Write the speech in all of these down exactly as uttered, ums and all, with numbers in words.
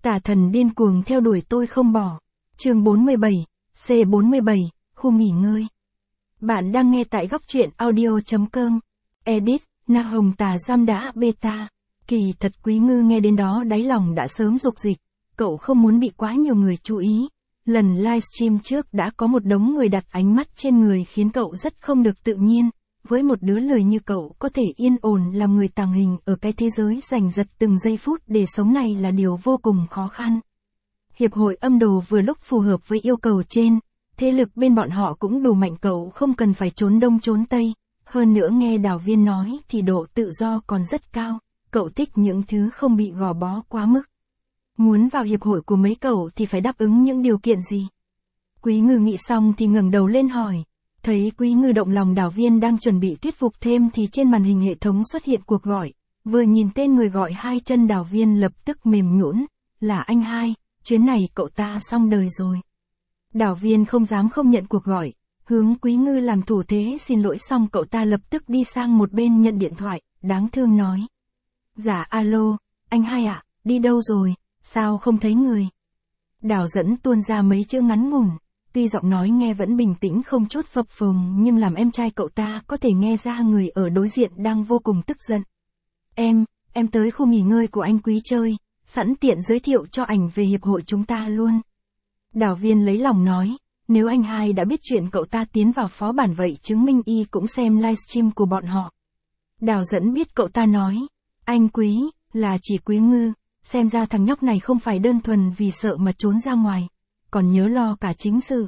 Tà thần điên cuồng theo đuổi tôi không bỏ. Chương bốn mươi bảy, C bốn mươi bảy, khu nghỉ ngơi. Bạn đang nghe tại góc truyện audio chấm com. Edit, Na Hồng Tà Giam đã beta. Kỳ thật Quý Ngư nghe đến đó đáy lòng đã sớm dục dịch. Cậu không muốn bị quá nhiều người chú ý. Lần livestream trước đã có một đống người đặt ánh mắt trên người khiến cậu rất không được tự nhiên. Với một đứa lười như cậu có thể yên ổn làm người tàng hình ở cái thế giới giành giật từng giây phút để sống này là điều vô cùng khó khăn. Hiệp hội âm đồ vừa lúc phù hợp với yêu cầu trên, thế lực bên bọn họ cũng đủ mạnh, cậu không cần phải trốn đông trốn tây. Hơn nữa nghe Đào Viên nói thì độ tự do còn rất cao, cậu thích những thứ không bị gò bó quá mức. Muốn vào hiệp hội của mấy cậu thì phải đáp ứng những điều kiện gì? Quý Ngư nghĩ xong thì ngẩng đầu lên hỏi. Thấy Quý Ngư động lòng, Đào Viên đang chuẩn bị thuyết phục thêm thì trên màn hình hệ thống xuất hiện cuộc gọi. Vừa nhìn tên người gọi hai chân, Đào Viên lập tức mềm nhũn. Là anh hai, chuyến này cậu ta xong đời rồi. Đào Viên không dám không nhận cuộc gọi, hướng Quý Ngư làm thủ thế xin lỗi xong cậu ta lập tức đi sang một bên nhận điện thoại, đáng thương nói. Dạ alo, anh hai ạ, đi đâu rồi, sao không thấy người? Đào Dẫn tuôn ra mấy chữ ngắn ngủn. Tuy giọng nói nghe vẫn bình tĩnh không chút phập phồng nhưng làm em trai cậu ta có thể nghe ra người ở đối diện đang vô cùng tức giận. Em, em tới khu nghỉ ngơi của anh Quý chơi, sẵn tiện giới thiệu cho ảnh về hiệp hội chúng ta luôn. Đào Viên lấy lòng nói, nếu anh hai đã biết chuyện cậu ta tiến vào phó bản vậy chứng minh y cũng xem livestream của bọn họ. Đào Dẫn biết cậu ta nói, anh Quý, là chỉ Quý Ngư, xem ra thằng nhóc này không phải đơn thuần vì sợ mà trốn ra ngoài. Còn nhớ lo cả chính sự.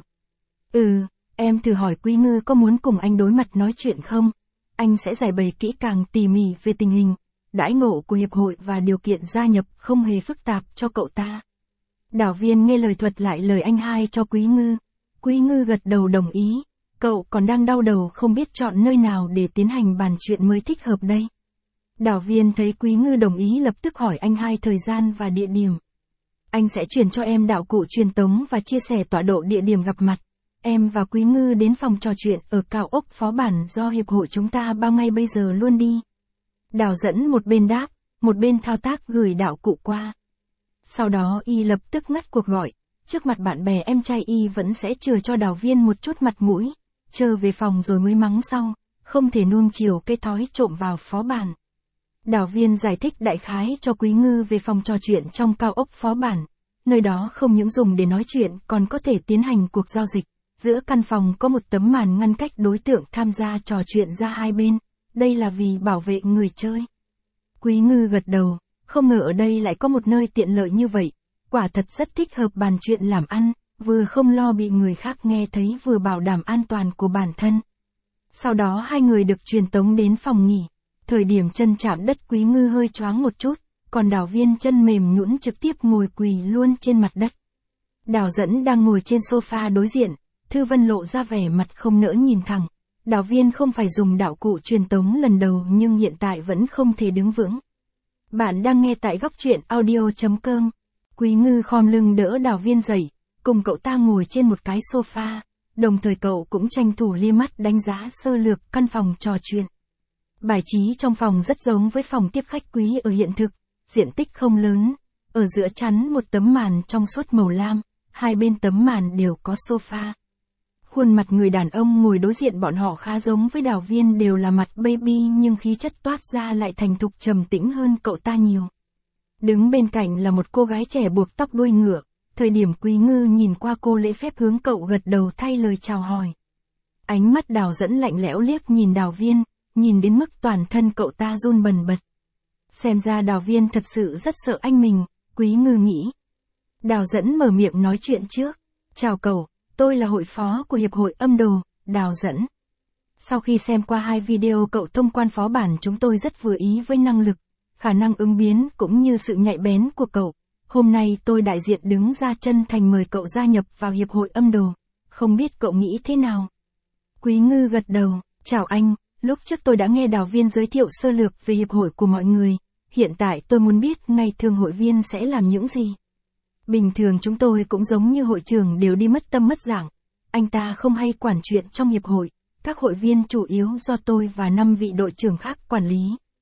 Ừ, em thử hỏi Quý Ngư có muốn cùng anh đối mặt nói chuyện không? Anh sẽ giải bày kỹ càng tỉ mỉ về tình hình, đãi ngộ của hiệp hội và điều kiện gia nhập không hề phức tạp cho cậu ta. Đào Viên nghe lời thuật lại lời anh hai cho Quý Ngư. Quý Ngư gật đầu đồng ý. Cậu còn đang đau đầu không biết chọn nơi nào để tiến hành bàn chuyện mới thích hợp đây. Đào Viên thấy Quý Ngư đồng ý lập tức hỏi anh hai thời gian và địa điểm. Anh sẽ chuyển cho em đạo cụ truyền tống và chia sẻ tọa độ địa điểm gặp mặt. Em và Quý Ngư đến phòng trò chuyện ở cao ốc phó bản do hiệp hội chúng ta bao ngay bây giờ luôn đi. Đào Dẫn một bên đáp, một bên thao tác gửi đạo cụ qua. Sau đó y lập tức ngắt cuộc gọi. Trước mặt bạn bè em trai y vẫn sẽ chừa cho Đào Viên một chút mặt mũi. Chờ về phòng rồi mới mắng sau, không thể nuông chiều cái thói trộm vào phó bản. Đào Viên giải thích đại khái cho Quý Ngư về phòng trò chuyện trong cao ốc phó bản. Nơi đó không những dùng để nói chuyện còn có thể tiến hành cuộc giao dịch. Giữa căn phòng có một tấm màn ngăn cách đối tượng tham gia trò chuyện ra hai bên. Đây là vì bảo vệ người chơi. Quý Ngư gật đầu, không ngờ ở đây lại có một nơi tiện lợi như vậy. Quả thật rất thích hợp bàn chuyện làm ăn, vừa không lo bị người khác nghe thấy vừa bảo đảm an toàn của bản thân. Sau đó hai người được truyền tống đến phòng nghỉ. Thời điểm chân chạm đất Quý Ngư hơi choáng một chút, còn Đào Viên chân mềm nhũn trực tiếp ngồi quỳ luôn trên mặt đất. Đào Dẫn đang ngồi trên sofa đối diện, Thư Vân lộ ra vẻ mặt không nỡ nhìn thẳng. Đào Viên không phải dùng đạo cụ truyền tống lần đầu nhưng hiện tại vẫn không thể đứng vững. Bạn đang nghe tại góc truyện audio chấm com. Quý Ngư khom lưng đỡ Đào Viên dậy, cùng cậu ta ngồi trên một cái sofa, đồng thời cậu cũng tranh thủ lia mắt đánh giá sơ lược căn phòng trò chuyện. Bài trí trong phòng rất giống với phòng tiếp khách quý ở hiện thực, diện tích không lớn, ở giữa chắn một tấm màn trong suốt màu lam, hai bên tấm màn đều có sofa. Khuôn mặt người đàn ông ngồi đối diện bọn họ khá giống với Đào Viên, đều là mặt baby nhưng khí chất toát ra lại thành thục trầm tĩnh hơn cậu ta nhiều. Đứng bên cạnh là một cô gái trẻ buộc tóc đuôi ngựa, thời điểm Quý Ngư nhìn qua cô lễ phép hướng cậu gật đầu thay lời chào hỏi. Ánh mắt Đào Dẫn lạnh lẽo liếc nhìn Đào Viên, nhìn đến mức toàn thân cậu ta run bần bật. Xem ra Đào Viên thật sự rất sợ anh mình, Quý Ngư nghĩ. Đào Dẫn mở miệng nói chuyện trước. Chào cậu, tôi là hội phó của Hiệp hội Âm Đồ, Đào Dẫn. Sau khi xem qua hai video cậu thông quan phó bản chúng tôi rất vừa ý với năng lực, khả năng ứng biến cũng như sự nhạy bén của cậu. Hôm nay tôi đại diện đứng ra chân thành mời cậu gia nhập vào Hiệp hội Âm Đồ. Không biết cậu nghĩ thế nào? Quý Ngư gật đầu, chào anh. Lúc trước tôi đã nghe Đào Viên giới thiệu sơ lược về hiệp hội của mọi người, hiện tại tôi muốn biết ngày thường hội viên sẽ làm những gì. Bình thường chúng tôi cũng giống như hội trưởng đều đi mất tâm mất dạng, anh ta không hay quản chuyện trong hiệp hội, các hội viên chủ yếu do tôi và năm vị đội trưởng khác quản lý.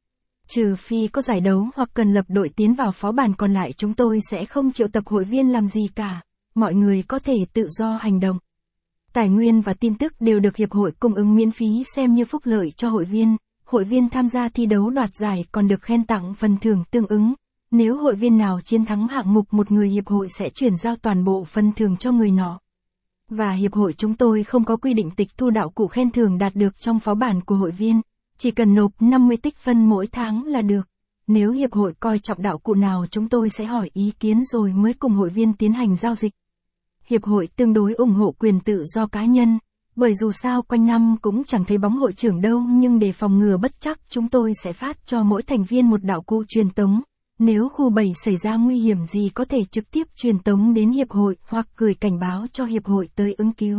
Trừ phi có giải đấu hoặc cần lập đội tiến vào phó bản, còn lại chúng tôi sẽ không triệu tập hội viên làm gì cả. Mọi người có thể tự do hành động. Tài nguyên và tin tức đều được hiệp hội cung ứng miễn phí xem như phúc lợi cho hội viên. Hội viên tham gia thi đấu đoạt giải còn được khen tặng phần thưởng tương ứng. Nếu hội viên nào chiến thắng hạng mục, một người hiệp hội sẽ chuyển giao toàn bộ phần thưởng cho người nọ. Và hiệp hội chúng tôi không có quy định tịch thu đạo cụ khen thưởng đạt được trong phó bản của hội viên. Chỉ cần nộp năm mươi tích phân mỗi tháng là được. Nếu hiệp hội coi trọng đạo cụ nào, chúng tôi sẽ hỏi ý kiến rồi mới cùng hội viên tiến hành giao dịch. Hiệp hội tương đối ủng hộ quyền tự do cá nhân, bởi dù sao quanh năm cũng chẳng thấy bóng hội trưởng đâu, nhưng để phòng ngừa bất trắc, chúng tôi sẽ phát cho mỗi thành viên một đạo cụ truyền tống. Nếu khu bảy xảy ra nguy hiểm gì có thể trực tiếp truyền tống đến hiệp hội hoặc gửi cảnh báo cho hiệp hội tới ứng cứu.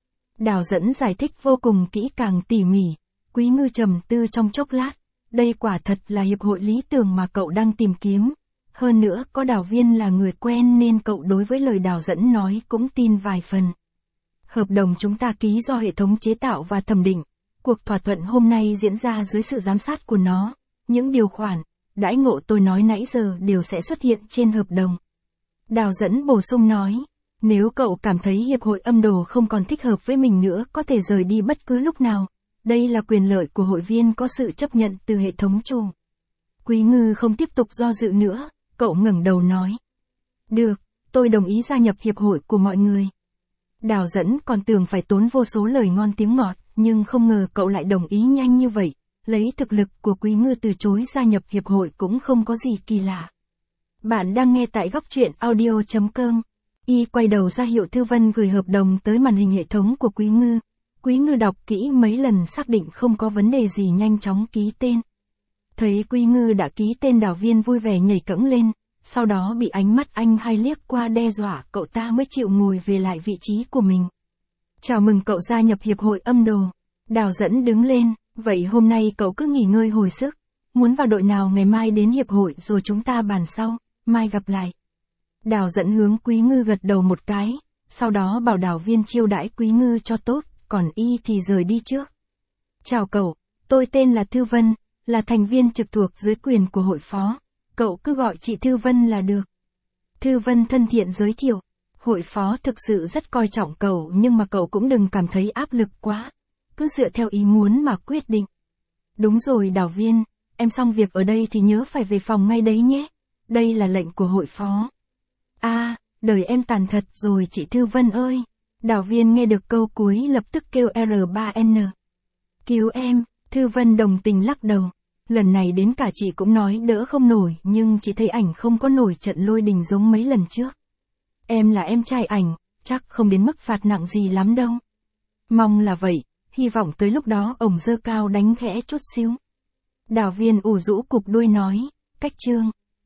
Đào dẫn giải thích vô cùng kỹ càng tỉ mỉ. Quý Ngư trầm tư trong chốc lát. Đây quả thật là hiệp hội lý tưởng mà cậu đang tìm kiếm. Hơn nữa có Đào Viên là người quen nên cậu đối với lời Đào dẫn nói cũng tin vài phần. Hợp đồng chúng ta ký do hệ thống chế tạo và thẩm định. Cuộc thỏa thuận hôm nay diễn ra dưới sự giám sát của nó. Những điều khoản, đãi ngộ tôi nói nãy giờ đều sẽ xuất hiện trên hợp đồng. Đào dẫn bổ sung nói. Nếu cậu cảm thấy hiệp hội âm đồ không còn thích hợp với mình nữa, có thể rời đi bất cứ lúc nào. Đây là quyền lợi của hội viên có sự chấp nhận từ hệ thống chủ. Quý Ngư không tiếp tục do dự nữa, cậu ngẩng đầu nói. Được, tôi đồng ý gia nhập hiệp hội của mọi người. Đào dẫn còn tưởng phải tốn vô số lời ngon tiếng ngọt, nhưng không ngờ cậu lại đồng ý nhanh như vậy. Lấy thực lực của Quý Ngư từ chối gia nhập hiệp hội cũng không có gì kỳ lạ. Bạn đang nghe tại góc truyện audio chấm com. Y quay đầu ra hiệu Thư Vân gửi hợp đồng tới màn hình hệ thống của Quý Ngư. Quý Ngư đọc kỹ mấy lần xác định không có vấn đề gì, nhanh chóng ký tên. Thấy Quý Ngư đã ký tên, Đào Viên vui vẻ nhảy cẫng lên, sau đó bị ánh mắt anh hai liếc qua đe dọa, cậu ta mới chịu ngồi về lại vị trí của mình. Chào mừng cậu gia nhập hiệp hội âm đồ. Đào dẫn đứng lên, vậy hôm nay cậu cứ nghỉ ngơi hồi sức. Muốn vào đội nào ngày mai đến hiệp hội rồi chúng ta bàn sau, mai gặp lại. Đào dẫn hướng Quý Ngư gật đầu một cái, sau đó bảo Đào Viên chiêu đãi Quý Ngư cho tốt, còn y thì rời đi trước. Chào cậu, tôi tên là Thư Vân, là thành viên trực thuộc dưới quyền của hội phó. Cậu cứ gọi chị Thư Vân là được. Thư Vân thân thiện giới thiệu. Hội phó thực sự rất coi trọng cậu, nhưng mà cậu cũng đừng cảm thấy áp lực quá. Cứ dựa theo ý muốn mà quyết định. Đúng rồi Đào Viên, em xong việc ở đây thì nhớ phải về phòng ngay đấy nhé. Đây là lệnh của hội phó. À, đời em tàn thật rồi chị Thư Vân ơi. Đào Viên nghe được câu cuối lập tức kêu R ba N. Cứu em, Thư Vân đồng tình lắc đầu. Lần này đến cả chị cũng nói đỡ không nổi, nhưng chị thấy ảnh không có nổi trận lôi đình giống mấy lần trước. Em là em trai ảnh, chắc không đến mức phạt nặng gì lắm đâu. Mong là vậy, hy vọng tới lúc đó ổng dơ cao đánh khẽ chút xíu. Đào Viên ủ rũ cụp đuôi nói, cách chương.